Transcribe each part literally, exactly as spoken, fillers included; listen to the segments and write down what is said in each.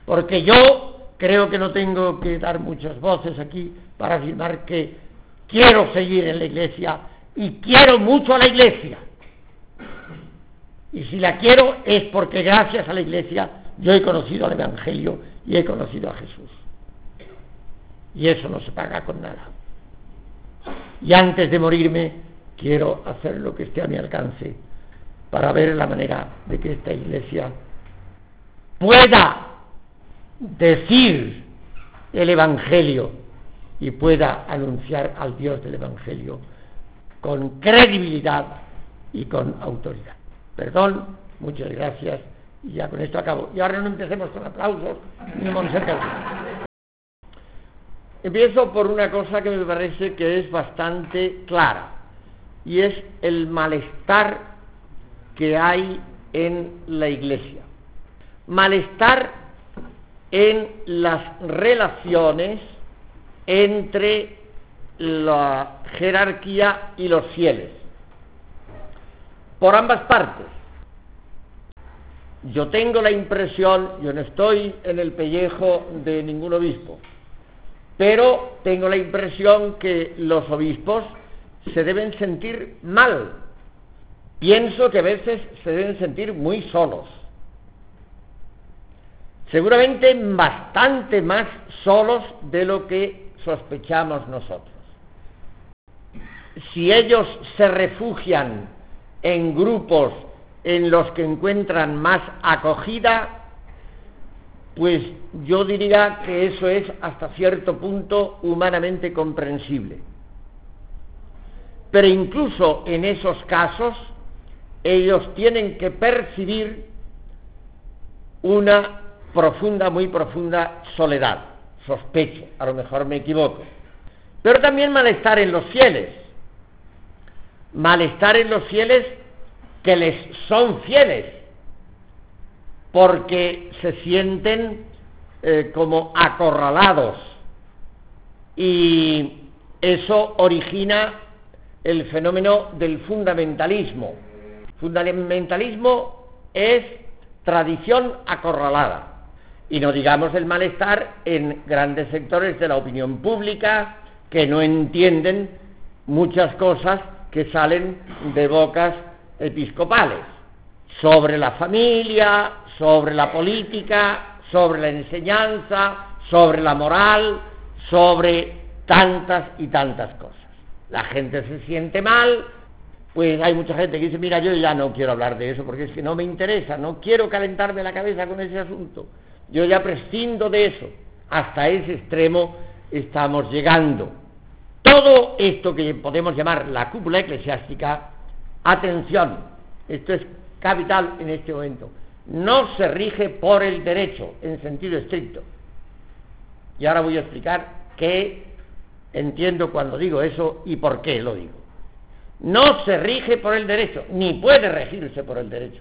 porque yo creo que no tengo que dar muchas voces aquí para afirmar que quiero seguir en la Iglesia y quiero mucho a la Iglesia. Y si la quiero es porque gracias a la Iglesia yo he conocido al Evangelio y he conocido a Jesús. Y eso no se paga con nada. Y antes de morirme quiero hacer lo que esté a mi alcance para ver la manera de que esta Iglesia pueda decir el Evangelio y pueda anunciar al Dios del Evangelio con credibilidad y con autoridad. Perdón, muchas gracias, y ya con esto acabo. Y ahora no empecemos con aplausos ni monsergas. Empiezo por una cosa que me parece que es bastante clara, y es el malestar que hay en la Iglesia. Malestar en las relaciones entre la jerarquía y los fieles, por ambas partes. Yo tengo la impresión, yo no estoy en el pellejo de ningún obispo, pero tengo la impresión que los obispos se deben sentir mal. Pienso que a veces se deben sentir muy solos. Seguramente bastante más solos de lo que sospechamos nosotros. Si ellos se refugian en grupos en los que encuentran más acogida, pues yo diría que eso es hasta cierto punto humanamente comprensible. Pero incluso en esos casos, ellos tienen que percibir una profunda, muy profunda soledad. Sospecho, a lo mejor me equivoco. Pero también malestar en los fieles. Malestar en los fieles que les son fieles, porque se sienten eh, como acorralados, y eso origina el fenómeno del fundamentalismo. Fundamentalismo es tradición acorralada, y no digamos el malestar en grandes sectores de la opinión pública que no entienden muchas cosas que salen de bocas episcopales sobre la familia, sobre la política, sobre la enseñanza, sobre la moral, sobre tantas y tantas cosas. La gente se siente mal, pues hay mucha gente que dice, mira, yo ya no quiero hablar de eso porque es que no me interesa, no quiero calentarme la cabeza con ese asunto, yo ya prescindo de eso. Hasta ese extremo estamos llegando. Todo esto que podemos llamar la cúpula eclesiástica, atención, esto es capital en este momento, no se rige por el derecho en sentido estricto. Y ahora voy a explicar qué entiendo cuando digo eso y por qué lo digo. No se rige por el derecho, ni puede regirse por el derecho,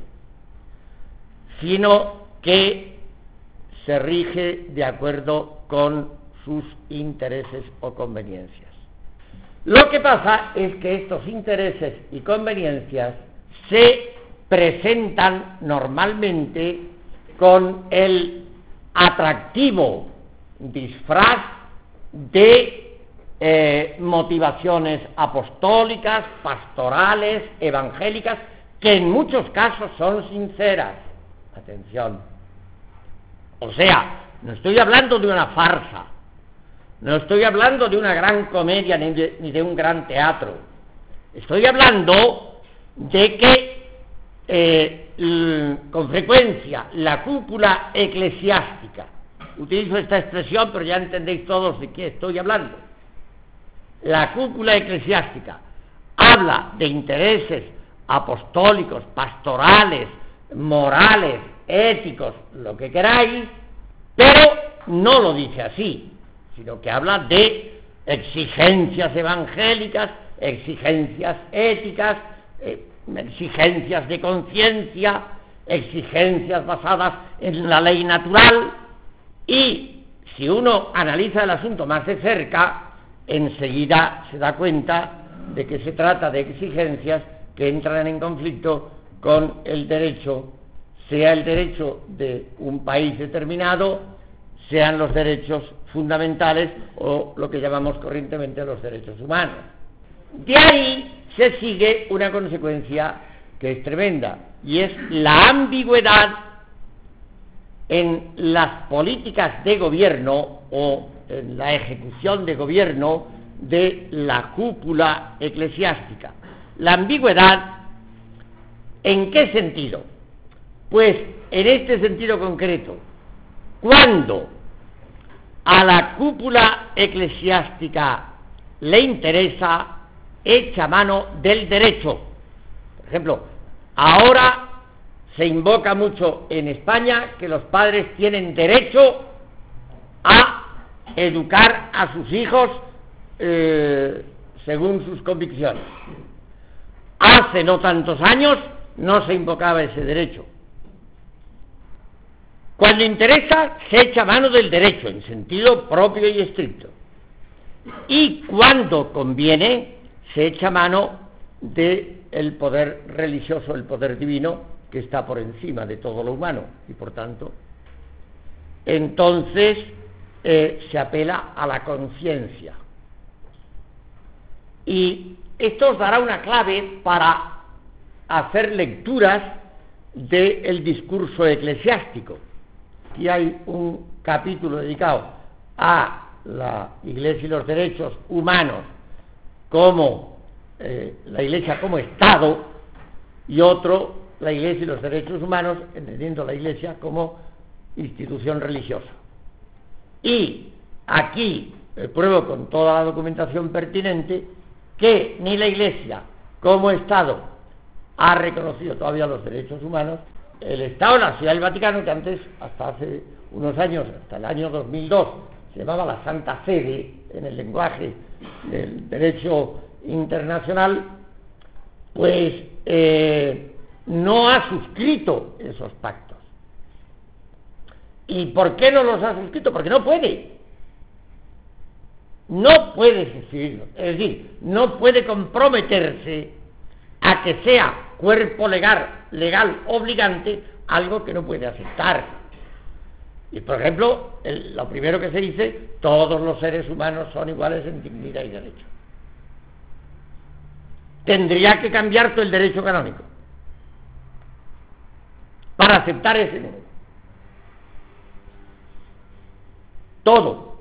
sino que se rige de acuerdo con sus intereses o conveniencias. Lo que pasa es que estos intereses y conveniencias se presentan normalmente con el atractivo disfraz de eh, motivaciones apostólicas, pastorales, evangélicas, que en muchos casos son sinceras. Atención. O sea, no estoy hablando de una farsa, no estoy hablando de una gran comedia ni de, ni de un gran teatro. Estoy hablando de que eh, l, con frecuencia la cúpula eclesiástica, utilizo esta expresión pero ya entendéis todos de qué estoy hablando, la cúpula eclesiástica habla de intereses apostólicos, pastorales, morales, éticos, lo que queráis, pero no lo dice así, sino que habla de exigencias evangélicas, exigencias éticas, eh, exigencias de conciencia, exigencias basadas en la ley natural. Y si uno analiza el asunto más de cerca, enseguida se da cuenta de que se trata de exigencias que entran en conflicto con el derecho, sea el derecho de un país determinado sean los derechos fundamentales o lo que llamamos corrientemente los derechos humanos. De ahí se sigue una consecuencia que es tremenda, y es la ambigüedad en las políticas de gobierno o en la ejecución de gobierno de la cúpula eclesiástica. La ambigüedad, ¿en qué sentido? Pues en este sentido concreto, cuando a la cúpula eclesiástica le interesa, echa mano del derecho. Por ejemplo, ahora se invoca mucho en España que los padres tienen derecho a educar a sus hijos eh, según sus convicciones. Hace no tantos años no se invocaba ese derecho. Cuando interesa, se echa mano del derecho en sentido propio y estricto. Y cuando conviene, se echa mano del poder religioso, el poder divino, que está por encima de todo lo humano. Y por tanto, entonces eh, se apela a la conciencia. Y esto os dará una clave para hacer lecturas del discurso eclesiástico. Aquí hay un capítulo dedicado a la Iglesia y los derechos humanos como eh, la Iglesia como Estado, y otro, la Iglesia y los derechos humanos, entendiendo la Iglesia como institución religiosa. Y aquí eh, pruebo con toda la documentación pertinente que ni la Iglesia como Estado ha reconocido todavía los derechos humanos. El Estado, la Ciudad del Vaticano, que antes, hasta hace unos años, hasta el año dos mil dos, se llamaba la Santa Sede en el lenguaje del derecho internacional, pues eh, no ha suscrito esos pactos. ¿Y por qué no los ha suscrito? Porque no puede. No puede suscribirlos. Es decir, no puede comprometerse a que sea cuerpo legal, legal obligante algo que no puede aceptar. Y por ejemplo, el, lo primero que se dice, todos los seres humanos son iguales en dignidad y derecho. Tendría que cambiar todo el derecho canónico para aceptar ese número. Todo.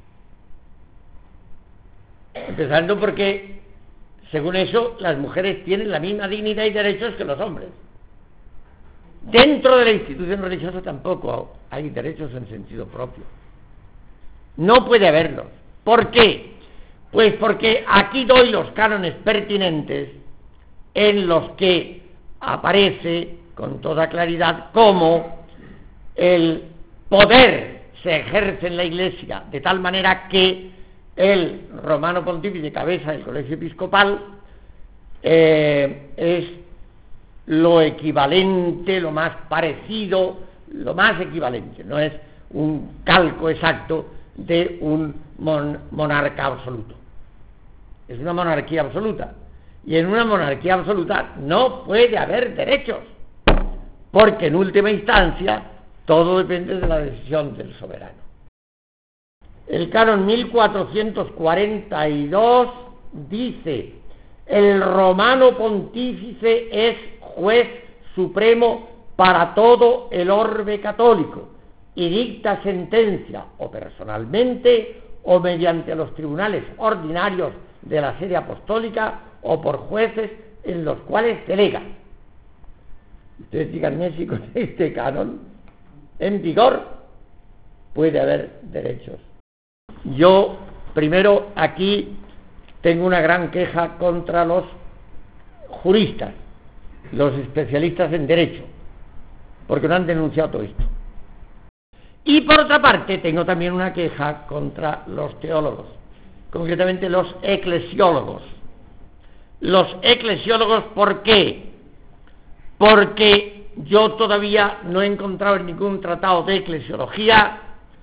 Empezando porque, según eso, las mujeres tienen la misma dignidad y derechos que los hombres. Dentro de la institución religiosa tampoco hay derechos en sentido propio. No puede haberlos. ¿Por qué? Pues porque aquí doy los cánones pertinentes en los que aparece con toda claridad cómo el poder se ejerce en la Iglesia de tal manera que el romano pontífice, cabeza del colegio episcopal, eh, es lo equivalente, lo más parecido, lo más equivalente, no es un calco exacto de un mon- monarca absoluto. Es una monarquía absoluta, y en una monarquía absoluta no puede haber derechos, porque en última instancia todo depende de la decisión del soberano. El canon mil cuatrocientos cuarenta y dos dice: el romano pontífice es juez supremo para todo el orbe católico y dicta sentencia o personalmente o mediante los tribunales ordinarios de la sede apostólica o por jueces en los cuales delega. Ustedes díganme si con este canon en vigor puede haber derechos. Yo, primero, aquí tengo una gran queja contra los juristas, los especialistas en derecho, porque no han denunciado todo esto. Y por otra parte, tengo también una queja contra los teólogos, concretamente los eclesiólogos. Los eclesiólogos, ¿por qué? Porque yo todavía no he encontrado en ningún tratado de eclesiología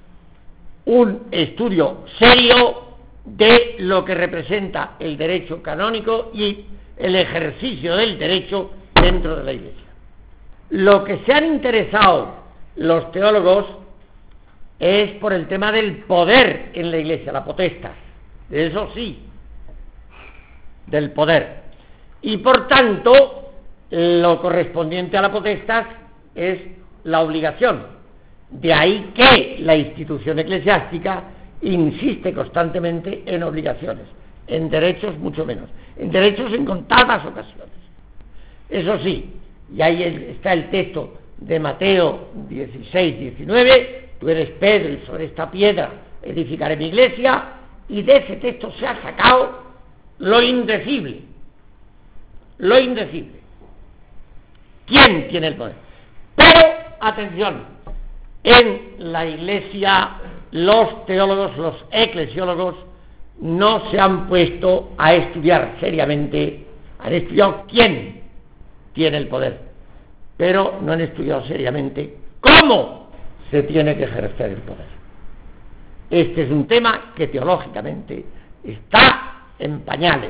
un estudio serio de lo que representa el derecho canónico y el ejercicio del derecho dentro de la Iglesia. Lo que se han interesado los teólogos es por el tema del poder en la Iglesia, la potestas, eso sí, del poder. Y por tanto, lo correspondiente a la potestas es la obligación. De ahí que la institución eclesiástica insiste constantemente en obligaciones, en derechos mucho menos, en derechos en contadas ocasiones. Eso sí, y ahí está el texto de Mateo dieciséis, diecinueve, tú eres Pedro y sobre esta piedra edificaré mi iglesia, y de ese texto se ha sacado lo indecible, lo indecible. ¿Quién tiene el poder? Pero, atención, en la iglesia los teólogos, los eclesiólogos, no se han puesto a estudiar seriamente, han estudiado quién tiene el poder, pero no han estudiado seriamente cómo se tiene que ejercer el poder. Este es un tema que teológicamente está en pañales,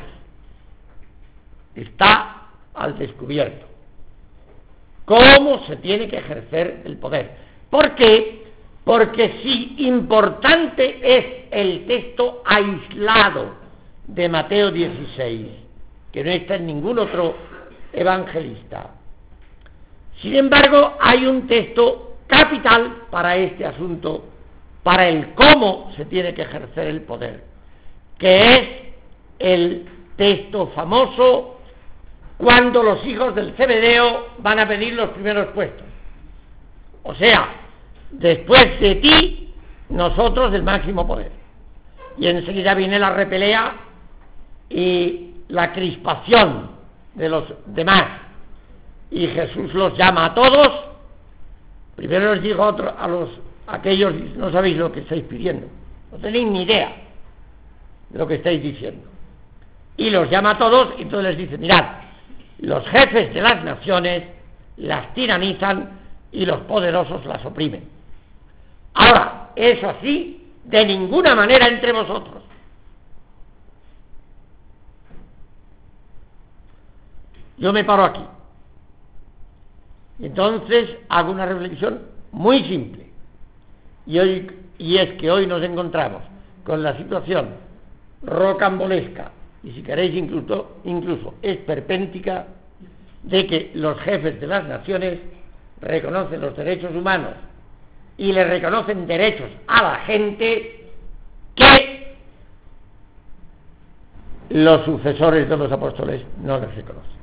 está al descubierto. ¿Cómo se tiene que ejercer el poder? ¿Por qué? Porque si importante es el texto aislado de Mateo dieciséis, que no está en ningún otro evangelista, sin embargo hay un texto capital para este asunto, para el cómo se tiene que ejercer el poder, que es el texto famoso cuando los hijos del Zebedeo van a pedir los primeros puestos. O sea, después de ti, nosotros del máximo poder. Y enseguida viene la repelea y la crispación de los demás. Y Jesús los llama a todos. Primero les dijo a, otro, a los aquellos, no sabéis lo que estáis pidiendo, no tenéis ni idea de lo que estáis diciendo. Y los llama a todos y entonces les dice, mirad, los jefes de las naciones las tiranizan y los poderosos las oprimen. Ahora, eso así, de ninguna manera entre vosotros. Yo me paro aquí. Y entonces hago una reflexión muy simple. Y, hoy, y es que hoy nos encontramos con la situación rocambolesca, y si queréis incluso, incluso esperpéntica, de que los jefes de las naciones reconocen los derechos humanos y le reconocen derechos a la gente que los sucesores de los apóstoles no les reconocen.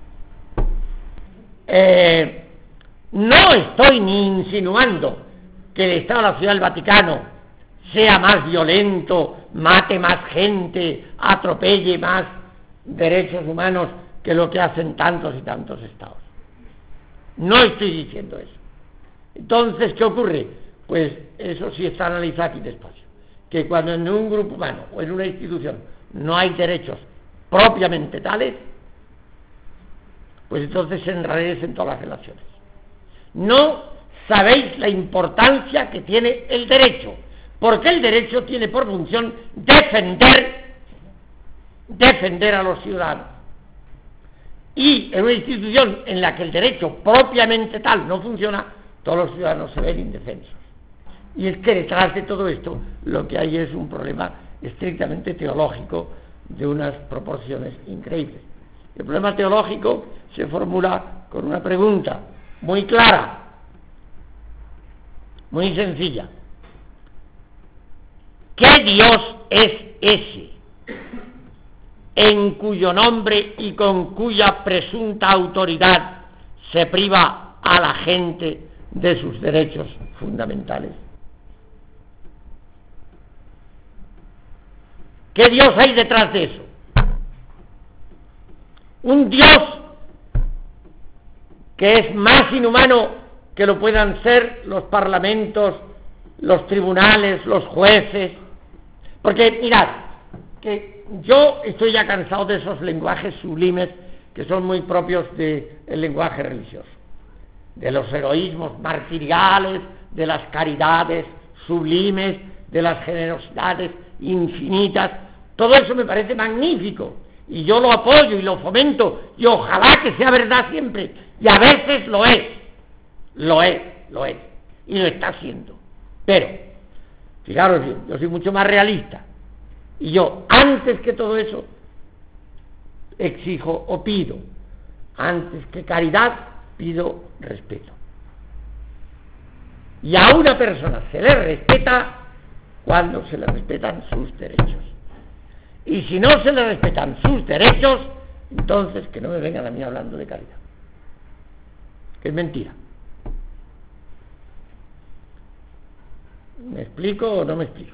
Eh, no estoy ni insinuando que el Estado de la Ciudad del Vaticano sea más violento, mate más gente, atropelle más derechos humanos que lo que hacen tantos y tantos estados. No estoy diciendo eso. Entonces, ¿qué ocurre? Pues eso sí está analizado aquí despacio. Que cuando en un grupo humano o en una institución no hay derechos propiamente tales, pues entonces se enrarecen todas las relaciones. No sabéis la importancia que tiene el derecho, porque el derecho tiene por función defender, defender a los ciudadanos. Y en una institución en la que el derecho propiamente tal no funciona, todos los ciudadanos se ven indefensos. Y es que detrás de todo esto lo que hay es un problema estrictamente teológico de unas proporciones increíbles. El problema teológico se formula con una pregunta muy clara, muy sencilla. ¿Qué Dios es ese en cuyo nombre y con cuya presunta autoridad se priva a la gente de sus derechos fundamentales? ¿Qué Dios hay detrás de eso? Un Dios que es más inhumano que lo puedan ser los parlamentos, los tribunales, los jueces. Porque mirad, que yo estoy ya cansado de esos lenguajes sublimes que son muy propios del lenguaje religioso, de los heroísmos martiriales, de las caridades sublimes, de las generosidades infinitas. Todo eso me parece magnífico y yo lo apoyo y lo fomento y ojalá que sea verdad siempre, y a veces lo es, lo es, lo es y lo está haciendo. Pero Fijaros, yo soy mucho más realista. Y yo, antes que todo eso, exijo o pido, antes que caridad, pido respeto. Y a una persona se le respeta cuando se le respetan sus derechos. Y si no se le respetan sus derechos, entonces que no me vengan a mí hablando de caridad. Que es mentira. ¿Me explico o no me explico?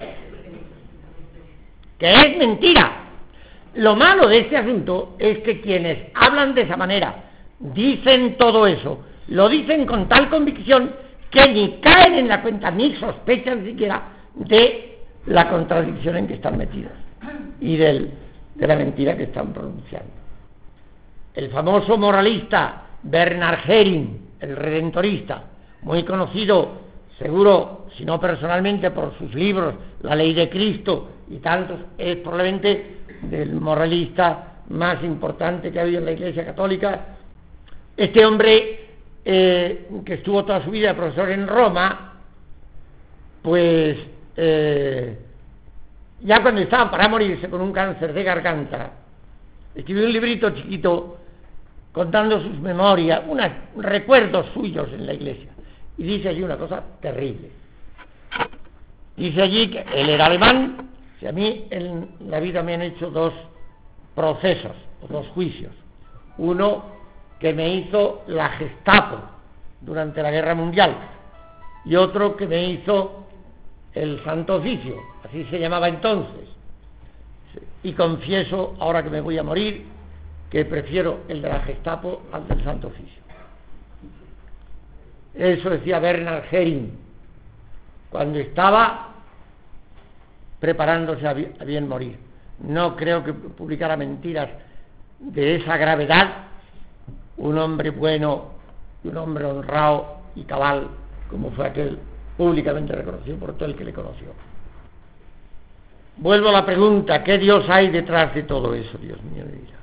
Que es mentira. Lo malo de este asunto es que quienes hablan de esa manera, dicen todo eso, lo dicen con tal convicción que ni caen en la cuenta ni sospechan siquiera de la contradicción en que están metidos y del, de la mentira que están pronunciando. El famoso moralista Bernard Herring, el redentorista, muy conocido, seguro, si no personalmente, por sus libros, La Ley de Cristo y tantos, es probablemente del moralista más importante que ha habido en la Iglesia Católica. Este hombre, eh, que estuvo toda su vida profesor en Roma, pues eh, ya cuando estaba para morirse con un cáncer de garganta, escribió un librito chiquito contando sus memorias, unos recuerdos suyos en la Iglesia, y dice allí una cosa terrible. Dice allí que él era alemán. Si a mí en la vida me han hecho dos procesos, o dos juicios, uno que me hizo la Gestapo durante la Guerra Mundial y otro que me hizo el Santo Oficio, así se llamaba entonces, y confieso, ahora que me voy a morir, que prefiero el de la Gestapo al del Santo Oficio. Eso decía Bernard Herring cuando estaba preparándose a bien morir. No creo que publicara mentiras de esa gravedad un hombre bueno y un hombre honrado y cabal como fue aquel públicamente reconocido por todo el que le conoció. Vuelvo a la pregunta: ¿qué Dios hay detrás de todo eso, Dios mío de vida?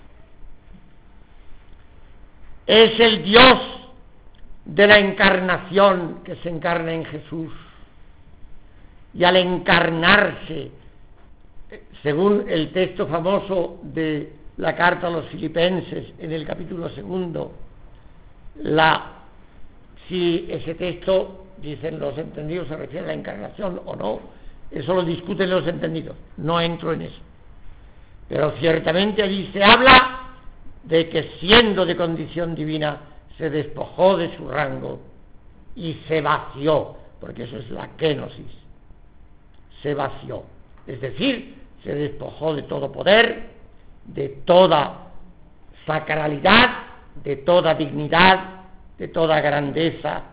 Es el Dios de la encarnación que se encarna en Jesús, y al encarnarse, según el texto famoso de la carta a los Filipenses en el capítulo segundo, la, si ese texto, dicen los entendidos, se refiere a la encarnación o no, eso lo discuten los entendidos, no entro en eso, pero ciertamente allí se habla de que siendo de condición divina se despojó de su rango y se vació, porque eso es la kenosis, se vació, es decir, se despojó de todo poder, de toda sacralidad, de toda dignidad, de toda grandeza,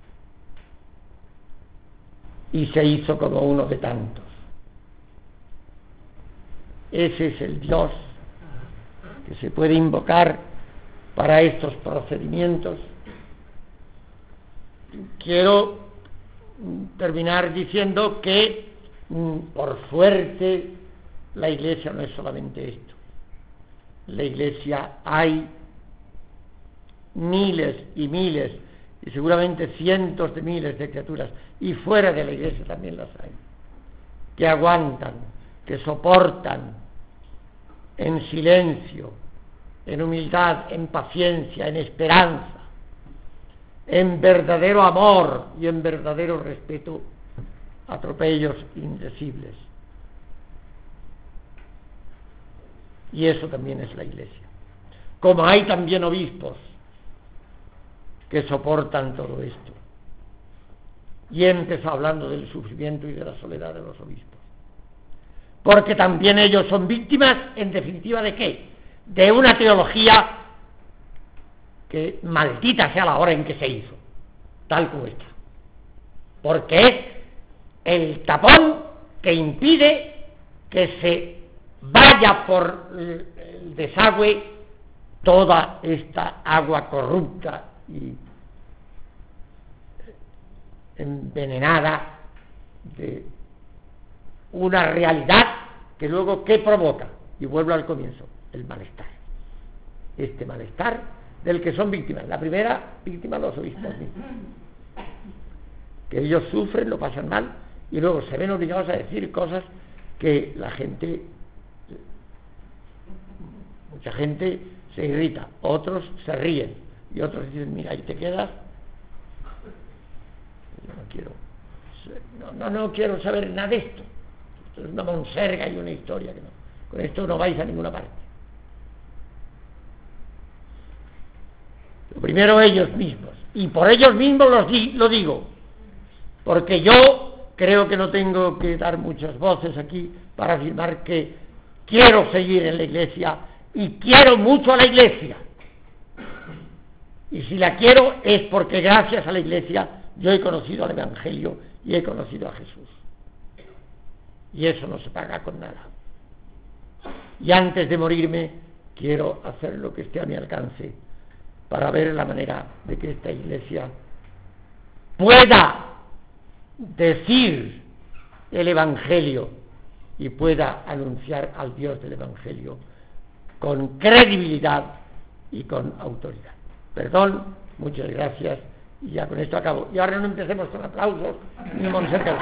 y se hizo como uno de tantos. Ese es el Dios que se puede invocar para estos procedimientos. Quiero terminar diciendo que, por suerte, la Iglesia no es solamente esto. En la Iglesia hay miles y miles, y seguramente cientos de miles de criaturas, y fuera de la Iglesia también las hay, que aguantan, que soportan en silencio, en humildad, en paciencia, en esperanza, en verdadero amor y en verdadero respeto, atropellos indecibles. Y eso también es la Iglesia. Como hay también obispos que soportan todo esto. Y empezó hablando del sufrimiento y de la soledad de los obispos. Porque también ellos son víctimas, en definitiva, ¿de qué? De una teología que maldita sea la hora en que se hizo, tal como está. Porque es el tapón que impide que se vaya por el desagüe toda esta agua corrupta y envenenada de una realidad que luego, ¿qué provoca? Y vuelvo al comienzo, el malestar. Este malestar del que son víctimas. La primera víctima, los obispos mismos. Que ellos sufren, lo pasan mal, y luego se ven obligados a decir cosas que la gente, mucha gente se irrita, otros se ríen y otros dicen, mira, ahí te quedas, yo no quiero, no, no, no quiero saber nada de esto, esto es una monserga y una historia que no, con esto no vais a ninguna parte. Lo primero ellos mismos, y por ellos mismos los di, lo digo, porque yo creo que no tengo que dar muchas voces aquí para afirmar que quiero seguir en la Iglesia y quiero mucho a la Iglesia. Y si la quiero es porque gracias a la Iglesia yo he conocido al Evangelio y he conocido a Jesús. Y eso no se paga con nada. Y antes de morirme quiero hacer lo que esté a mi alcance para ver la manera de que esta Iglesia pueda decir el Evangelio y pueda anunciar al Dios del Evangelio con credibilidad y con autoridad. Perdón, muchas gracias, y ya con esto acabo. Y ahora no empecemos con aplausos ni monsergas.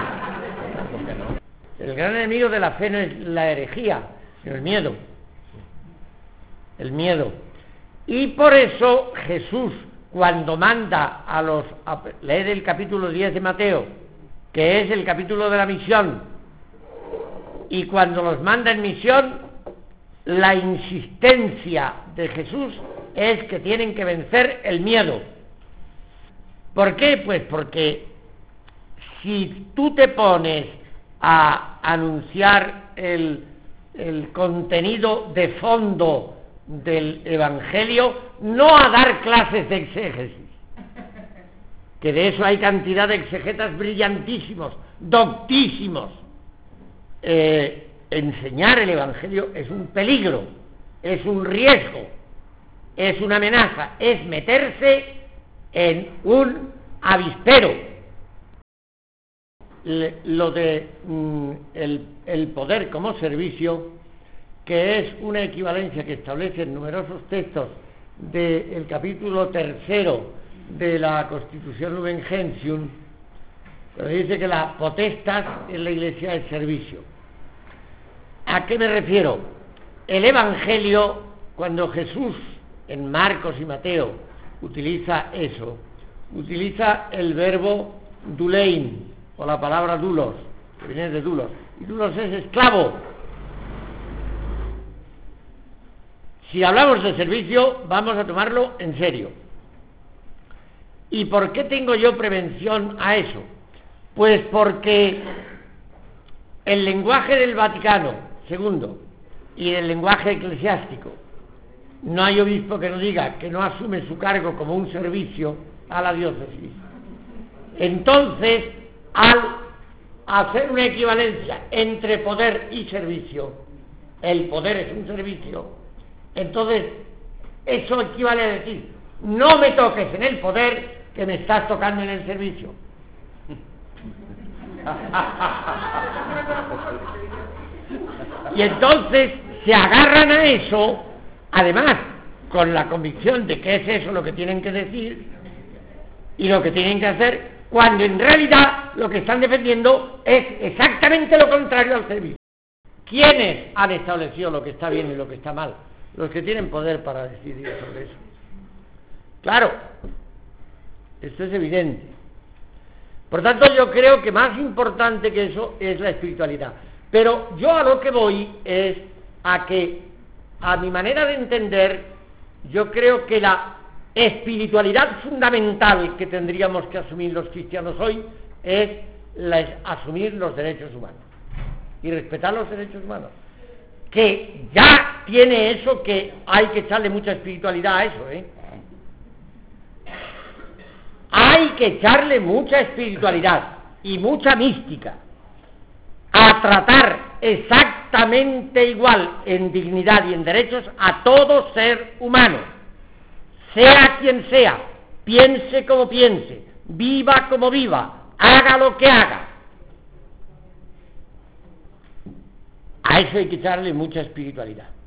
El gran enemigo de la fe no es la herejía, sino el miedo. El miedo. Y por eso Jesús, cuando manda a los... A, leed el capítulo diez de Mateo, que es el capítulo de la misión, y cuando los manda en misión, la insistencia de Jesús es que tienen que vencer el miedo. ¿Por qué? Pues porque si tú te pones a anunciar el, el contenido de fondo del Evangelio, no a dar clases de exégesis, que de eso hay cantidad de exegetas brillantísimos, doctísimos, eh, enseñar el Evangelio es un peligro, es un riesgo, es una amenaza, es meterse en un avispero. Le, lo de mm, el, el poder como servicio, que es una equivalencia que establecen numerosos textos del capítulo tercero de la Constitución Lumen Gentium, donde dice que la potestas en la Iglesia es servicio. ¿A qué me refiero? El Evangelio, cuando Jesús en Marcos y Mateo utiliza eso, utiliza el verbo dulein, o la palabra dulos, que viene de dulos, y dulos es esclavo. Si hablamos de servicio, vamos a tomarlo en serio. ¿Y por qué tengo yo prevención a eso? Pues porque el lenguaje del Vaticano segundo y el lenguaje eclesiástico, no hay obispo que no diga que no asume su cargo como un servicio a la diócesis. Entonces, al hacer una equivalencia entre poder y servicio, el poder es un servicio, entonces eso equivale a decir, no me toques en el poder, que me estás tocando en el servicio. Y entonces se agarran a eso, además con la convicción de que es eso lo que tienen que decir y lo que tienen que hacer, cuando en realidad lo que están defendiendo es exactamente lo contrario al servicio. ¿Quiénes han establecido lo que está bien y lo que está mal? Los que tienen poder para decidir sobre eso. Claro, esto es evidente. Por tanto, yo creo que más importante que eso es la espiritualidad. Pero yo a lo que voy es a que, a mi manera de entender, yo creo que la espiritualidad fundamental que tendríamos que asumir los cristianos hoy es la, asumir los derechos humanos y respetar los derechos humanos, que ya tiene eso, que hay que echarle mucha espiritualidad a eso, ¿eh? Hay que echarle mucha espiritualidad y mucha mística a tratar exactamente igual en dignidad y en derechos a todo ser humano, sea quien sea, piense como piense, viva como viva, haga lo que haga. A eso hay que echarle mucha espiritualidad.